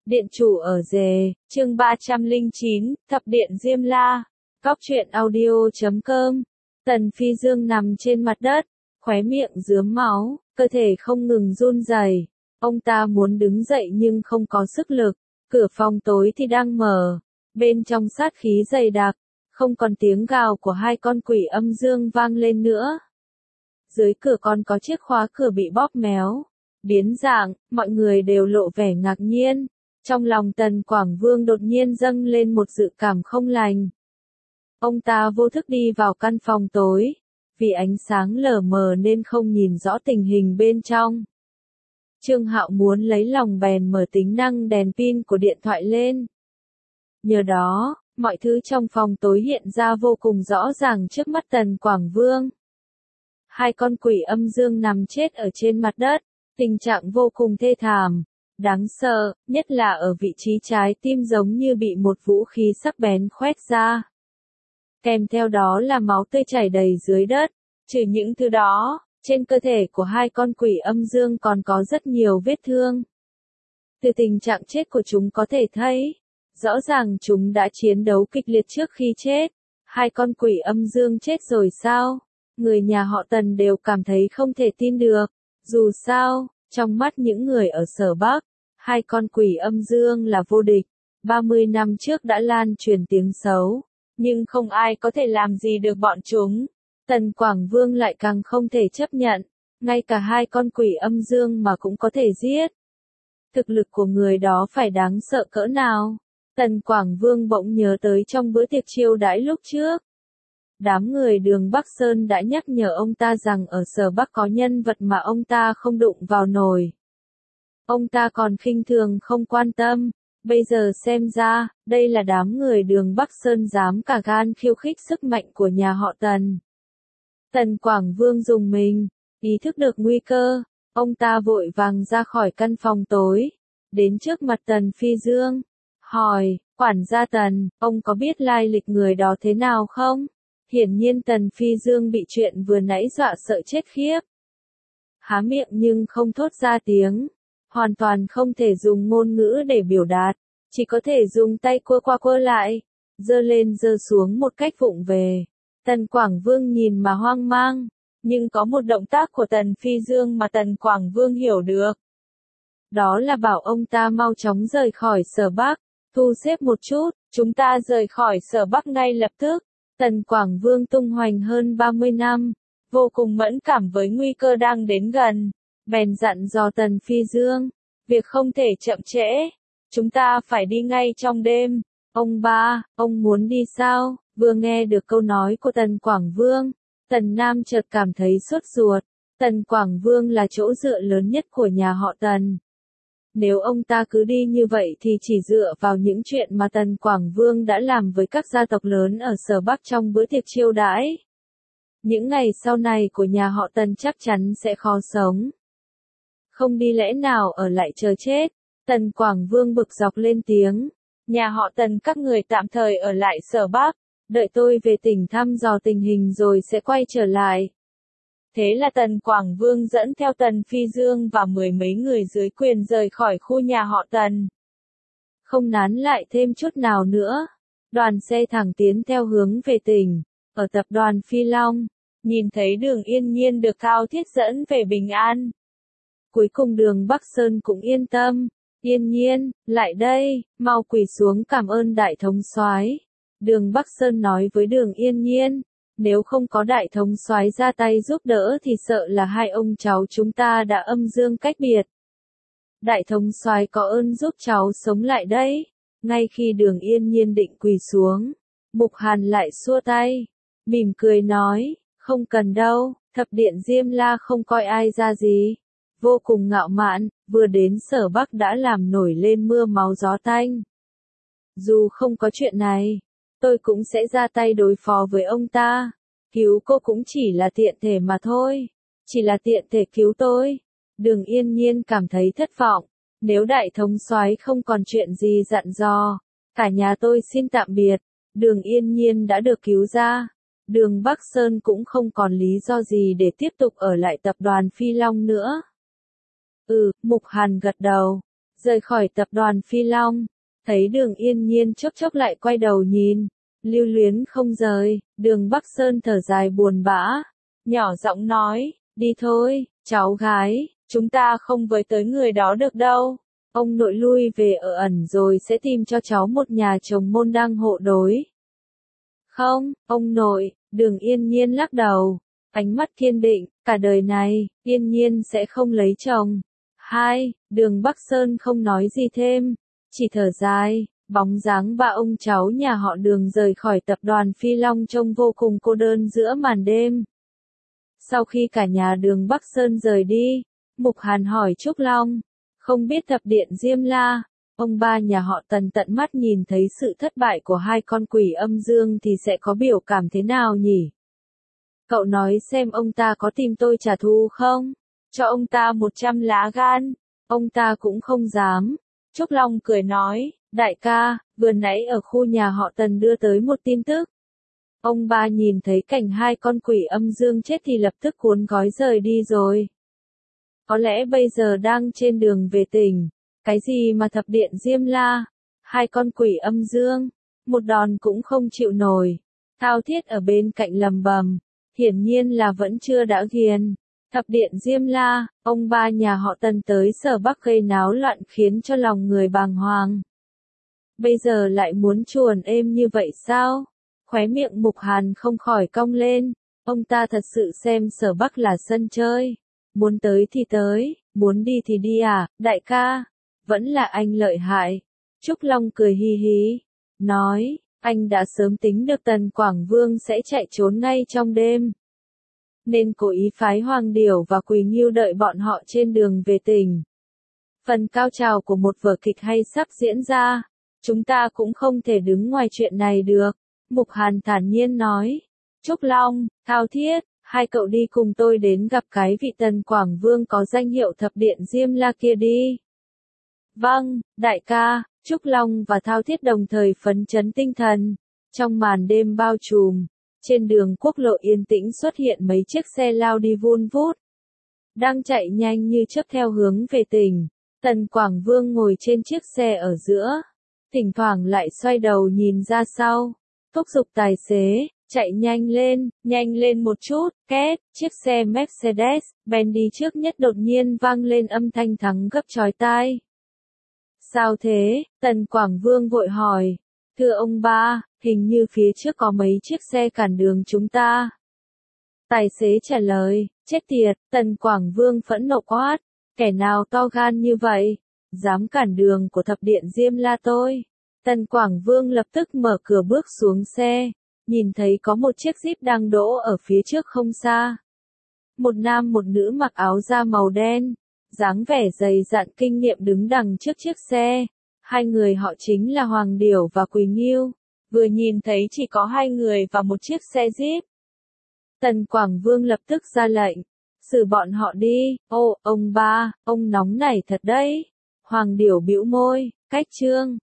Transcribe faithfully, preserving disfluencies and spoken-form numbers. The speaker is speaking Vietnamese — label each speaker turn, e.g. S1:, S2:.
S1: Điện chủ ở Dề, chương ba trăm lẻ chín, Thập điện Diêm La. Cóc truyện audio chấm com. Tần Phi Dương nằm trên mặt đất, khóe miệng rướm máu, cơ thể không ngừng run rẩy. Ông ta muốn đứng dậy nhưng không có sức lực. Cửa phòng tối thì đang mở, bên trong sát khí dày đặc, không còn tiếng gào của hai con quỷ âm dương vang lên nữa. Dưới cửa còn có chiếc khóa cửa bị bóp méo, biến dạng, mọi người đều lộ vẻ ngạc nhiên. Trong lòng Tần Quảng Vương đột nhiên dâng lên một dự cảm không lành. Ông ta vô thức đi vào căn phòng tối, vì ánh sáng lờ mờ nên không nhìn rõ tình hình bên trong. Trương Hạo muốn lấy lòng bèn mở tính năng đèn pin của điện thoại lên. Nhờ đó, mọi thứ trong phòng tối hiện ra vô cùng rõ ràng trước mắt Tần Quảng Vương. Hai con quỷ âm dương nằm chết ở trên mặt đất, tình trạng vô cùng thê thảm, đáng sợ, nhất là ở vị trí trái tim giống như bị một vũ khí sắc bén khoét ra. Kèm theo đó là máu tươi chảy đầy dưới đất. Trừ những thứ đó, trên cơ thể của hai con quỷ âm dương còn có rất nhiều vết thương. Từ tình trạng chết của chúng có thể thấy, rõ ràng chúng đã chiến đấu kịch liệt trước khi chết. Hai con quỷ âm dương chết rồi sao? Người nhà họ Tần đều cảm thấy không thể tin được. Dù sao, trong mắt những người ở Sở Bắc, hai con quỷ âm dương là vô địch. ba mươi năm trước đã lan truyền tiếng xấu, nhưng không ai có thể làm gì được bọn chúng. Tần Quảng Vương lại càng không thể chấp nhận, ngay cả hai con quỷ âm dương mà cũng có thể giết. Thực lực của người đó phải đáng sợ cỡ nào? Tần Quảng Vương bỗng nhớ tới trong bữa tiệc chiêu đãi lúc trước. Đám người Đường Bắc Sơn đã nhắc nhở ông ta rằng ở Sở Bắc có nhân vật mà ông ta không đụng vào nổi. Ông ta còn khinh thường không quan tâm, bây giờ xem ra, đây là đám người Đường Bắc Sơn dám cả gan khiêu khích sức mạnh của nhà họ Tần. Tần Quảng Vương rùng mình, ý thức được nguy cơ, ông ta vội vàng ra khỏi căn phòng tối, đến trước mặt Tần Phi Dương, hỏi, quản gia Tần, ông có biết lai lịch người đó thế nào không? Hiển nhiên Tần Phi Dương bị chuyện vừa nãy dọa sợ chết khiếp. Há miệng nhưng không thốt ra tiếng, hoàn toàn không thể dùng ngôn ngữ để biểu đạt, chỉ có thể dùng tay quơ qua quơ lại, giơ lên giơ xuống một cách vụng về. Tần Quảng Vương nhìn mà hoang mang, nhưng có một động tác của Tần Phi Dương mà Tần Quảng Vương hiểu được. Đó là bảo ông ta mau chóng rời khỏi Sở Bắc, thu xếp một chút, chúng ta rời khỏi Sở Bắc ngay lập tức. Tần Quảng Vương tung hoành hơn ba mươi năm, vô cùng mẫn cảm với nguy cơ đang đến gần, bèn dặn dò Tần Phi Dương, việc không thể chậm trễ, chúng ta phải đi ngay trong đêm. Ông ba, ông muốn đi sao? Vừa nghe được câu nói của Tần Quảng Vương, Tần Nam chợt cảm thấy sốt ruột. Tần Quảng Vương là chỗ dựa lớn nhất của nhà họ Tần. Nếu ông ta cứ đi như vậy thì chỉ dựa vào những chuyện mà Tần Quảng Vương đã làm với các gia tộc lớn ở Sở Bắc trong bữa tiệc chiêu đãi. Những ngày sau này của nhà họ Tần chắc chắn sẽ khó sống. Không đi lẽ nào ở lại chờ chết? Tần Quảng Vương bực dọc lên tiếng. Nhà họ Tần các người tạm thời ở lại Sở Bắc, đợi tôi về tỉnh thăm dò tình hình rồi sẽ quay trở lại. Thế là Tần Quảng Vương dẫn theo Tần Phi Dương và mười mấy người dưới quyền rời khỏi khu nhà họ Tần. Không nán lại thêm chút nào nữa, đoàn xe thẳng tiến theo hướng về tỉnh. Ở tập đoàn Phi Long, nhìn thấy Đường Yên Nhiên được Thao Thiết dẫn về bình an. Cuối cùng Đường Bắc Sơn cũng yên tâm. Yên Nhiên, lại đây, mau quỳ xuống cảm ơn đại thống soái. Đường Bắc Sơn nói với Đường Yên Nhiên, nếu không có đại thống soái ra tay giúp đỡ thì sợ là hai ông cháu chúng ta đã âm dương cách biệt. Đại thống soái có ơn giúp cháu sống lại đấy. Ngay khi Đường Yên Nhiên định quỳ xuống, Mục Hàn lại xua tay, mỉm cười nói, không cần đâu, thập điện Diêm La không coi ai ra gì. Vô cùng ngạo mạn, vừa đến Sở Bắc đã làm nổi lên mưa máu gió tanh. Dù không có chuyện này, tôi cũng sẽ ra tay đối phó với ông ta. Cứu cô cũng chỉ là tiện thể mà thôi. Chỉ là tiện thể cứu tôi. Đường Yên Nhiên cảm thấy thất vọng. Nếu đại thống soái không còn chuyện gì dặn dò, cả nhà tôi xin tạm biệt. Đường Yên Nhiên đã được cứu ra. Đường Bắc Sơn cũng không còn lý do gì để tiếp tục ở lại tập đoàn Phi Long nữa. Ừ, Mục Hàn gật đầu. rời khỏi tập đoàn Phi Long, thấy Đường Yên Nhiên chốc chốc lại quay đầu nhìn, lưu luyến không rời, Đường Bắc Sơn thở dài buồn bã, nhỏ giọng nói, đi thôi, cháu gái, chúng ta không với tới người đó được đâu. Ông nội lui về ở ẩn rồi sẽ tìm cho cháu một nhà chồng môn đăng hộ đối. Không, ông nội, Đường Yên Nhiên lắc đầu, ánh mắt kiên định, cả đời này, Yên Nhiên sẽ không lấy chồng. Hai, Đường Bắc Sơn không nói gì thêm, chỉ thở dài, bóng dáng ba ông cháu nhà họ Đường rời khỏi tập đoàn Phi Long trông vô cùng cô đơn giữa màn đêm. Sau khi cả nhà Đường Bắc Sơn rời đi, Mục Hàn hỏi Trúc Long, không biết thập điện Diêm La, ông ba nhà họ Tần tận mắt nhìn thấy sự thất bại của hai con quỷ âm dương thì sẽ có biểu cảm thế nào nhỉ? Cậu nói xem ông ta có tìm tôi trả thù không? Cho ông ta một trăm lá gan, ông ta cũng không dám. Trúc Long cười nói, đại ca, vừa nãy ở khu nhà họ Tần đưa tới một tin tức. Ông ba nhìn thấy cảnh hai con quỷ âm dương chết thì lập tức cuốn gói rời đi rồi. Có lẽ bây giờ đang trên đường về tỉnh. Cái gì mà thập điện Diêm La? Hai con quỷ âm dương, một đòn cũng không chịu nổi. Thao Thiết ở bên cạnh lầm bầm, hiển nhiên là vẫn chưa đã ghiền. Thập điện Diêm La, ông ba nhà họ Tần tới Sở Bắc gây náo loạn khiến cho lòng người bàng hoàng. Bây giờ lại muốn chuồn êm như vậy sao? Khóe miệng Mục Hàn không khỏi cong lên, ông ta thật sự xem Sở Bắc là sân chơi. Muốn tới thì tới, muốn đi thì đi à, đại ca, vẫn là anh lợi hại. Trúc Long cười hi hí, nói, anh đã sớm tính được Tần Quảng Vương sẽ chạy trốn ngay trong đêm. Nên cố ý phái Hoàng Điểu và Quỳ Ngưu đợi bọn họ trên đường về tỉnh. Phần cao trào của một vở kịch hay sắp diễn ra, chúng ta cũng không thể đứng ngoài chuyện này được. Mục Hàn thản nhiên nói, Trúc Long, Thao Thiết, hai cậu đi cùng tôi đến gặp cái vị Tần Quảng Vương có danh hiệu thập điện Diêm La kia đi. Vâng, đại ca, Trúc Long và Thao Thiết đồng thời phấn chấn tinh thần. Trong màn đêm bao trùm, trên đường quốc lộ yên tĩnh xuất hiện mấy chiếc xe lao đi vun vút. Đang chạy nhanh như chớp theo hướng về tỉnh. Tần Quảng Vương ngồi trên chiếc xe ở giữa. Thỉnh thoảng lại xoay đầu nhìn ra sau. Thúc giục tài xế, chạy nhanh lên, nhanh lên một chút, két, chiếc xe Mercedes-Benz đi trước nhất đột nhiên vang lên âm thanh thắng gấp chói tai. Sao thế? Tần Quảng Vương vội hỏi. Thưa ông ba, hình như phía trước có mấy chiếc xe cản đường chúng ta. Tài xế trả lời, chết tiệt, Tần Quảng Vương phẫn nộ quát. Kẻ nào to gan như vậy? Dám cản đường của thập điện Diêm La tôi. Tần Quảng Vương lập tức mở cửa bước xuống xe. Nhìn thấy có một chiếc Jeep đang đỗ ở phía trước không xa. Một nam một nữ mặc áo da màu đen, dáng vẻ dày dặn kinh nghiệm đứng đằng trước chiếc xe. Hai người họ chính là Hoàng Điểu và Quỳ Ngưu. Vừa nhìn thấy chỉ có hai người và một chiếc xe Jeep. Tần Quảng Vương lập tức ra lệnh. Xử bọn họ đi. Ô, ông ba, ông nóng nảy thật đấy. Hoàng Điểu bĩu môi, cách trương.